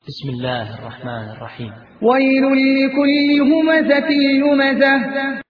بسم الله الرحمن الرحيم. ويل لكل همزة لمزة